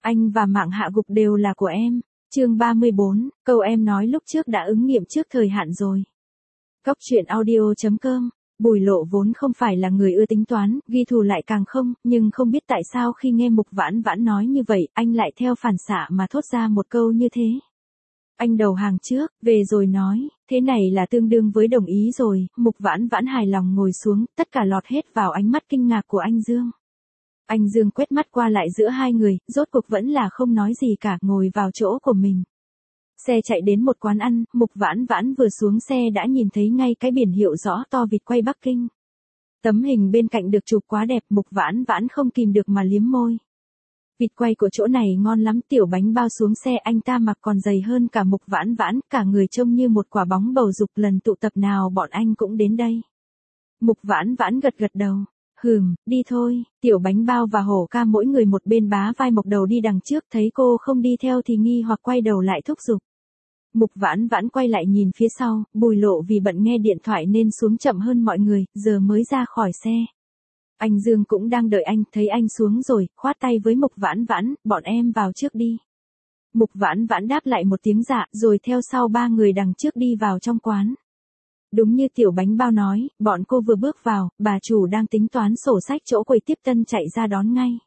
Anh và mạng hạ gục đều là của em. Chương 34, câu em nói lúc trước đã ứng nghiệm trước thời hạn rồi. Góc truyện audio.com. Bùi Lộ vốn không phải là người ưa tính toán, ghi thù lại càng không, nhưng không biết tại sao khi nghe Mục Vãn Vãn nói như vậy, anh lại theo phản xạ mà thốt ra một câu như thế. Anh đầu hàng trước, về rồi nói, thế này là tương đương với đồng ý rồi. Mục Vãn Vãn hài lòng ngồi xuống, tất cả lọt hết vào ánh mắt kinh ngạc của anh Dương. Anh Dương quét mắt qua lại giữa hai người, rốt cuộc vẫn là không nói gì cả, ngồi vào chỗ của mình. Xe chạy đến một quán ăn, Mục Vãn Vãn vừa xuống xe đã nhìn thấy ngay cái biển hiệu rõ to vịt quay Bắc Kinh. Tấm hình bên cạnh được chụp quá đẹp, Mục Vãn Vãn không kìm được mà liếm môi. Vịt quay của chỗ này ngon lắm. Tiểu Bánh Bao xuống xe, anh ta mặc còn dày hơn cả Mục Vãn Vãn, cả người trông như một quả bóng bầu dục, lần tụ tập nào bọn anh cũng đến đây. Mục Vãn Vãn gật gật đầu. Đi thôi. Tiểu Bánh Bao và Hổ Ca mỗi người một bên bá vai Mộc Đầu đi đằng trước, thấy cô không đi theo thì nghi hoặc quay đầu lại thúc giục. Mục Vãn Vãn quay lại nhìn phía sau, Bùi Lộ vì bận nghe điện thoại nên xuống chậm hơn mọi người, giờ mới ra khỏi xe. Anh Dương cũng đang đợi anh, thấy anh xuống rồi, khoát tay với Mục Vãn Vãn, bọn em vào trước đi. Mục Vãn Vãn đáp lại một tiếng dạ, rồi theo sau ba người đằng trước đi vào trong quán. Đúng như Tiểu Bánh Bao nói, bọn cô vừa bước vào, bà chủ đang tính toán sổ sách chỗ quầy tiếp tân chạy ra đón ngay.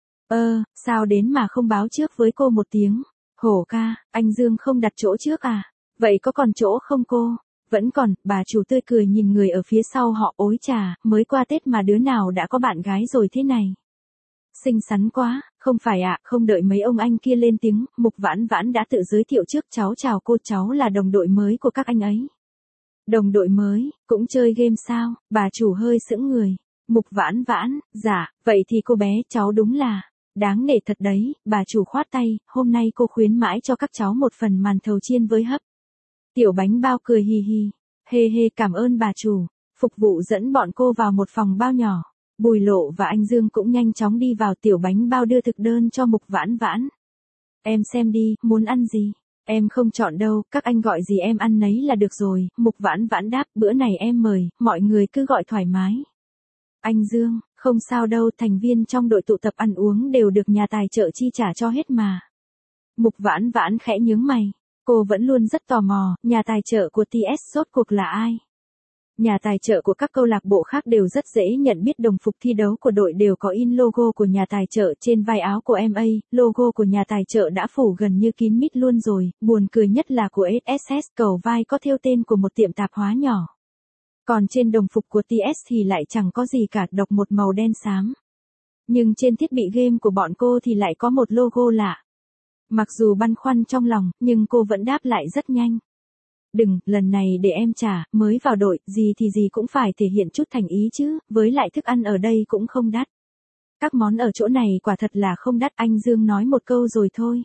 Sao đến mà không báo trước với cô một tiếng? Hổ Ca, anh Dương không đặt chỗ trước à? Vậy có còn chỗ không cô? Vẫn còn. Bà chủ tươi cười nhìn người ở phía sau họ, ối chà, mới qua Tết mà đứa nào đã có bạn gái rồi thế này. Xinh xắn quá. Không phải ạ. Không đợi mấy ông anh kia lên tiếng, Mục Vãn Vãn đã tự giới thiệu trước, cháu chào cô, cháu là đồng đội mới của các anh ấy. Đồng đội mới, cũng chơi game sao? Bà chủ hơi sững người. Mục Vãn Vãn, dạ, vậy thì cô bé cháu đúng là đáng nể thật đấy. Bà chủ khoát tay, hôm nay cô khuyến mãi cho các cháu một phần màn thầu chiên với hấp. Tiểu Bánh Bao cười hì hì. Hê, cảm ơn bà chủ. Phục vụ dẫn bọn cô vào một phòng bao nhỏ. Bùi Lộ và anh Dương cũng nhanh chóng đi vào. Tiểu Bánh Bao đưa thực đơn cho Mục Vãn Vãn. Em xem đi, muốn ăn gì? Em không chọn đâu, các anh gọi gì em ăn nấy là được rồi. Mục Vãn Vãn đáp, bữa này em mời, mọi người cứ gọi thoải mái. Anh Dương, không sao đâu, thành viên trong đội tụ tập ăn uống đều được nhà tài trợ chi trả cho hết mà. Mục Vãn Vãn khẽ nhướng mày. Cô vẫn luôn rất tò mò, nhà tài trợ của TS rốt cuộc là ai? Nhà tài trợ của các câu lạc bộ khác đều rất dễ nhận biết, đồng phục thi đấu của đội đều có in logo của nhà tài trợ trên vai áo của MA, logo của nhà tài trợ đã phủ gần như kín mít luôn rồi, buồn cười nhất là của SSS, cầu vai có thêu tên của một tiệm tạp hóa nhỏ. Còn trên đồng phục của TS thì lại chẳng có gì cả, độc một màu đen xám. Nhưng trên thiết bị game của bọn cô thì lại có một logo lạ. Mặc dù băn khoăn trong lòng, nhưng cô vẫn đáp lại rất nhanh. Đừng, lần này để em trả, mới vào đội, gì thì gì cũng phải thể hiện chút thành ý chứ, với lại thức ăn ở đây cũng không đắt. Các món ở chỗ này quả thật là không đắt, anh Dương nói một câu rồi thôi.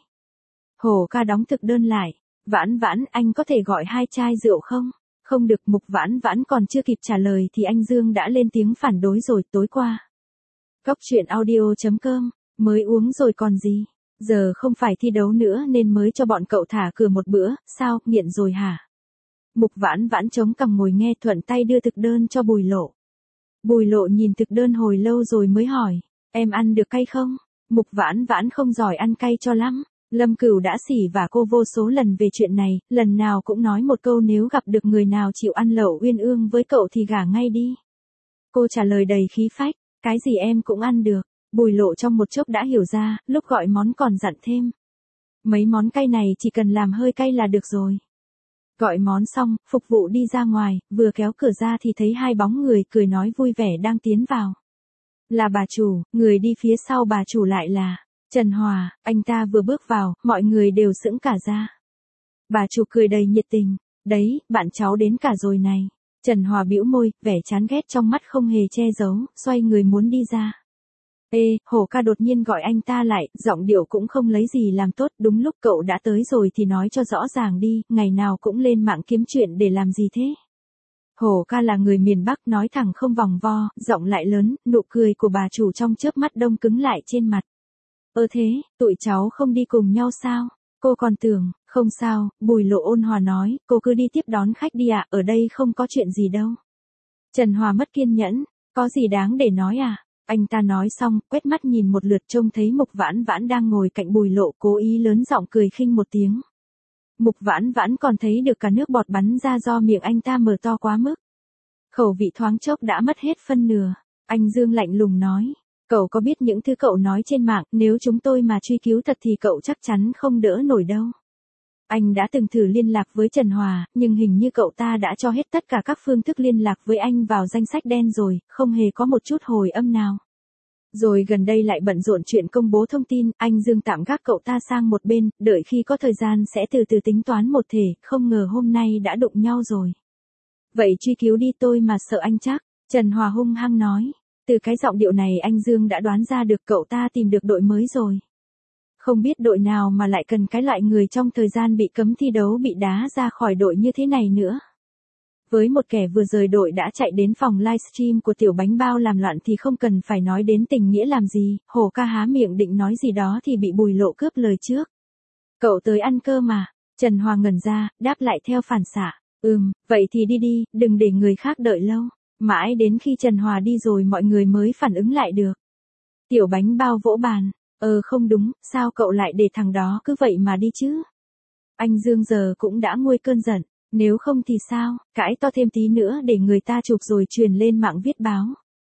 Hổ Ca đóng thực đơn lại. Vãn Vãn, anh có thể gọi 2 chai rượu không? Không được. Mục Vãn Vãn còn chưa kịp trả lời thì anh Dương đã lên tiếng phản đối rồi. Tối qua. Góc truyện audio.com, mới uống rồi còn gì? Giờ không phải thi đấu nữa nên mới cho bọn cậu thả cửa một bữa, sao, nghiện rồi hả? Mục Vãn Vãn chống cằm ngồi nghe, thuận tay đưa thực đơn cho Bùi Lộ. Bùi Lộ nhìn thực đơn hồi lâu rồi mới hỏi, em ăn được cay không? Mục Vãn Vãn không giỏi ăn cay cho lắm. Lâm Cửu đã xỉ vả cô vô số lần về chuyện này, lần nào cũng nói một câu nếu gặp được người nào chịu ăn lẩu uyên ương với cậu thì gả ngay đi. Cô trả lời đầy khí phách, cái gì em cũng ăn được. Bùi Lộ trong một chốc đã hiểu ra, lúc gọi món còn dặn thêm. Mấy món cay này chỉ cần làm hơi cay là được rồi. Gọi món xong, phục vụ đi ra ngoài, vừa kéo cửa ra thì thấy 2 bóng người cười nói vui vẻ đang tiến vào. Là bà chủ, người đi phía sau bà chủ lại là Trần Hòa. Anh ta vừa bước vào, mọi người đều sững cả ra. Bà chủ cười đầy nhiệt tình, đấy, bạn cháu đến cả rồi này. Trần Hòa bĩu môi, vẻ chán ghét trong mắt không hề che giấu, xoay người muốn đi ra. Hổ Ca đột nhiên gọi anh ta lại, giọng điệu cũng không lấy gì làm tốt, đúng lúc cậu đã tới rồi thì nói cho rõ ràng đi, ngày nào cũng lên mạng kiếm chuyện để làm gì thế? Hổ Ca là người miền Bắc, nói thẳng không vòng vo, giọng lại lớn, nụ cười của bà chủ trong chớp mắt đông cứng lại trên mặt. Thế, tụi cháu không đi cùng nhau sao? Cô còn tưởng, không sao, Bùi Lộ ôn hòa nói, cô cứ đi tiếp đón khách đi ạ, ở đây không có chuyện gì đâu. Trần Hòa mất kiên nhẫn, có gì đáng để nói à? Anh ta nói xong, quét mắt nhìn một lượt trông thấy Mục Vãn Vãn đang ngồi cạnh Bùi Lộ, cố ý lớn giọng cười khinh một tiếng. Mục Vãn Vãn còn thấy được cả nước bọt bắn ra do miệng anh ta mở to quá mức. Khẩu vị thoáng chốc đã mất hết phân nửa. Anh Dương lạnh lùng nói. Cậu có biết những thứ cậu nói trên mạng, nếu chúng tôi mà truy cứu thật thì cậu chắc chắn không đỡ nổi đâu. Anh đã từng thử liên lạc với Trần Hòa, nhưng hình như cậu ta đã cho hết tất cả các phương thức liên lạc với anh vào danh sách đen rồi, không hề có một chút hồi âm nào. Rồi gần đây lại bận rộn chuyện công bố thông tin, anh Dương tạm gác cậu ta sang một bên, đợi khi có thời gian sẽ từ từ tính toán một thể, không ngờ hôm nay đã đụng nhau rồi. Vậy truy cứu đi, tôi mà sợ anh chắc, Trần Hòa hung hăng nói. Từ cái giọng điệu này anh Dương đã đoán ra được cậu ta tìm được đội mới rồi. Không biết đội nào mà lại cần cái loại người trong thời gian bị cấm thi đấu bị đá ra khỏi đội như thế này nữa. Với một kẻ vừa rời đội đã chạy đến phòng livestream của Tiểu Bánh Bao làm loạn thì không cần phải nói đến tình nghĩa làm gì, Hồ Ca há miệng định nói gì đó thì bị Bùi Lộ cướp lời trước. Cậu tới ăn cơm mà, Trần Hòa ngẩn ra, đáp lại theo phản xạ, vậy thì đi đi, đừng để người khác đợi lâu. Mãi đến khi Trần Hòa đi rồi mọi người mới phản ứng lại được. Tiểu Bánh Bao vỗ bàn, không đúng, sao cậu lại để thằng đó cứ vậy mà đi chứ? Anh Dương giờ cũng đã nguôi cơn giận, nếu không thì sao, cãi to thêm tí nữa để người ta chụp rồi truyền lên mạng viết báo.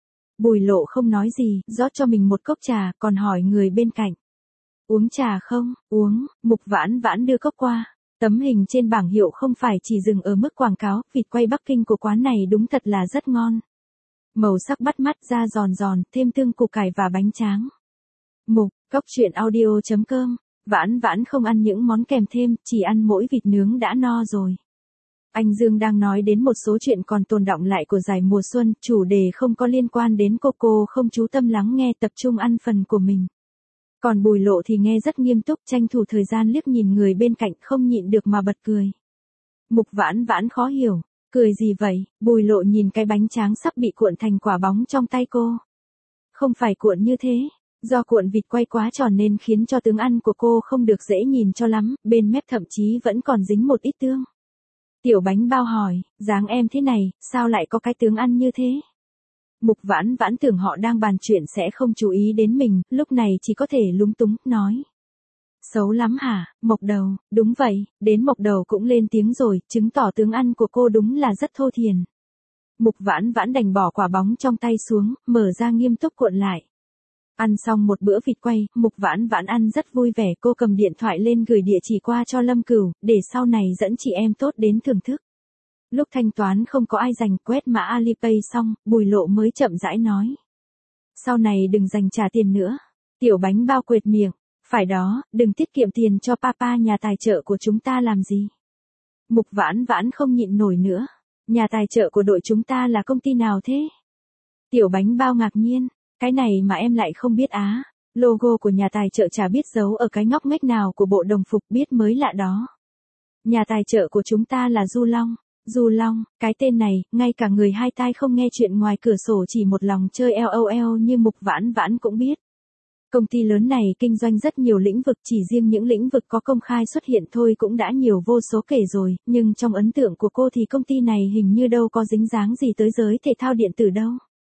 Bùi Lộ không nói gì, rót cho mình một cốc trà, còn hỏi người bên cạnh. Uống trà không? Uống, Mục Vãn Vãn đưa cốc qua. Tấm hình trên bảng hiệu không phải chỉ dừng ở mức quảng cáo, vịt quay Bắc Kinh của quán này đúng thật là rất ngon. Màu sắc bắt mắt, da giòn giòn, thêm tương củ cải và bánh tráng. Mục, coctruyện.audio.com, Vãn Vãn không ăn những món kèm thêm, chỉ ăn mỗi vịt nướng đã no rồi. Anh Dương đang nói đến một số chuyện còn tồn đọng lại của giải mùa xuân, chủ đề không có liên quan đến cô không chú tâm lắng nghe, tập trung ăn phần của mình. Còn Bùi Lộ thì nghe rất nghiêm túc, tranh thủ thời gian liếc nhìn người bên cạnh không nhịn được mà bật cười. Mục Vãn Vãn khó hiểu, cười gì vậy? Bùi Lộ nhìn cái bánh tráng sắp bị cuộn thành quả bóng trong tay cô. Không phải cuộn như thế, do cuộn vịt quay quá tròn nên khiến cho tướng ăn của cô không được dễ nhìn cho lắm, bên mép thậm chí vẫn còn dính một ít tương. Tiểu Bánh Bao hỏi, dáng em thế này, sao lại có cái tướng ăn như thế? Mục Vãn Vãn tưởng họ đang bàn chuyện sẽ không chú ý đến mình, lúc này chỉ có thể lúng túng, nói. Xấu lắm hả, Mộc Đầu, đúng vậy, đến Mộc Đầu cũng lên tiếng rồi, chứng tỏ tướng ăn của cô đúng là rất thô thiển. Mục Vãn Vãn đành bỏ quả bóng trong tay xuống, mở ra nghiêm túc cuộn lại. Ăn xong một bữa vịt quay, Mục Vãn Vãn ăn rất vui vẻ, cô cầm điện thoại lên gửi địa chỉ qua cho Lâm Cửu, để sau này dẫn chị em tốt đến thưởng thức. Lúc thanh toán không có ai dành, quét mã Alipay xong, Bùi Lộ mới chậm rãi nói. Sau này đừng dành trả tiền nữa. Tiểu Bánh Bao quệt miệng, phải đó, đừng tiết kiệm tiền cho papa nhà tài trợ của chúng ta làm gì. Mục Vãn Vãn không nhịn nổi nữa. Nhà tài trợ của đội chúng ta là công ty nào thế? Tiểu Bánh Bao ngạc nhiên, cái này mà em lại không biết á. Logo của nhà tài trợ chả biết giấu ở cái ngóc ngách nào của bộ đồng phục, biết mới lạ đó. Nhà tài trợ của chúng ta là Du Long. Du Long, cái tên này, ngay cả người hai tai không nghe chuyện ngoài cửa sổ chỉ một lòng chơi LOL như Mục Vãn Vãn cũng biết. Công ty lớn này kinh doanh rất nhiều lĩnh vực, chỉ riêng những lĩnh vực có công khai xuất hiện thôi cũng đã nhiều vô số kể rồi, nhưng trong ấn tượng của cô thì công ty này hình như đâu có dính dáng gì tới giới thể thao điện tử đâu.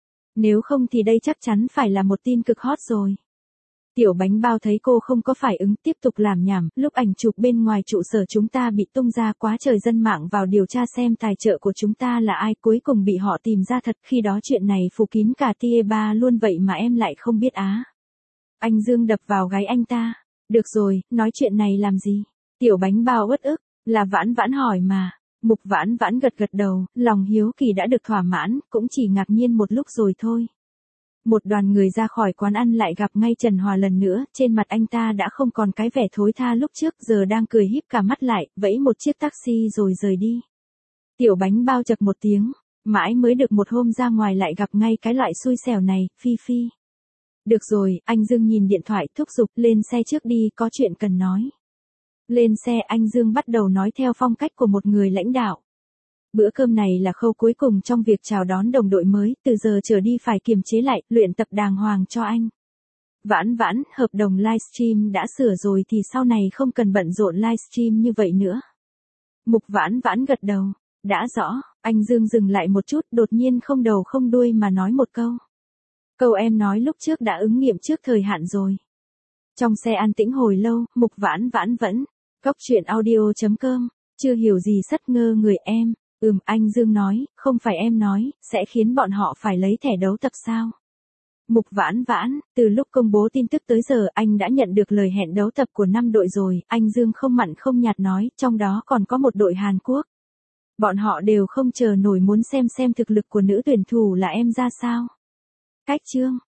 Nếu không thì đây chắc chắn phải là một tin cực hot rồi. Tiểu Bánh Bao thấy cô không có phản ứng, tiếp tục làm nhảm, lúc ảnh chụp bên ngoài trụ sở chúng ta bị tung ra quá trời dân mạng vào điều tra xem tài trợ của chúng ta là ai, cuối cùng bị họ tìm ra thật, khi đó chuyện này phủ kín cả TE3 luôn, vậy mà em lại không biết á. Anh Dương đập vào gáy anh ta, được rồi, nói chuyện này làm gì? Tiểu Bánh Bao uất ức, là Vãn Vãn hỏi mà. Mục Vãn Vãn gật gật đầu, lòng hiếu kỳ đã được thỏa mãn, cũng chỉ ngạc nhiên một lúc rồi thôi. Một đoàn người ra khỏi quán ăn lại gặp ngay Trần Hòa lần nữa, trên mặt anh ta đã không còn cái vẻ thối tha lúc trước, giờ đang cười híp cả mắt lại, vẫy một chiếc taxi rồi rời đi. Tiểu Bánh Bao chật một tiếng, mãi mới được một hôm ra ngoài lại gặp ngay cái loại xui xẻo này, Phi Phi. Được rồi, anh Dương nhìn điện thoại thúc giục, lên xe trước đi, có chuyện cần nói. Lên xe, anh Dương bắt đầu nói theo phong cách của một người lãnh đạo. Bữa cơm này là khâu cuối cùng trong việc chào đón đồng đội mới, từ giờ trở đi phải kiềm chế lại, luyện tập đàng hoàng cho anh. Vãn Vãn, hợp đồng livestream đã sửa rồi thì sau này không cần bận rộn livestream như vậy nữa. Mục Vãn Vãn gật đầu, đã rõ, anh Dương dừng lại một chút, đột nhiên không đầu không đuôi mà nói một câu. Câu em nói lúc trước đã ứng nghiệm trước thời hạn rồi. Trong xe an tĩnh hồi lâu, Mục Vãn Vãn vẫn. Cốc truyện audio.com, chưa hiểu gì sất ngơ người em. Anh Dương nói, không phải em nói, sẽ khiến bọn họ phải lấy thẻ đấu tập sao? Mục Vãn Vãn, từ lúc công bố tin tức tới giờ anh đã nhận được lời hẹn đấu tập của 5 đội rồi, anh Dương không mặn không nhạt nói, trong đó còn có một đội Hàn Quốc. Bọn họ đều không chờ nổi muốn xem thực lực của nữ tuyển thủ là em ra sao. Cách chương.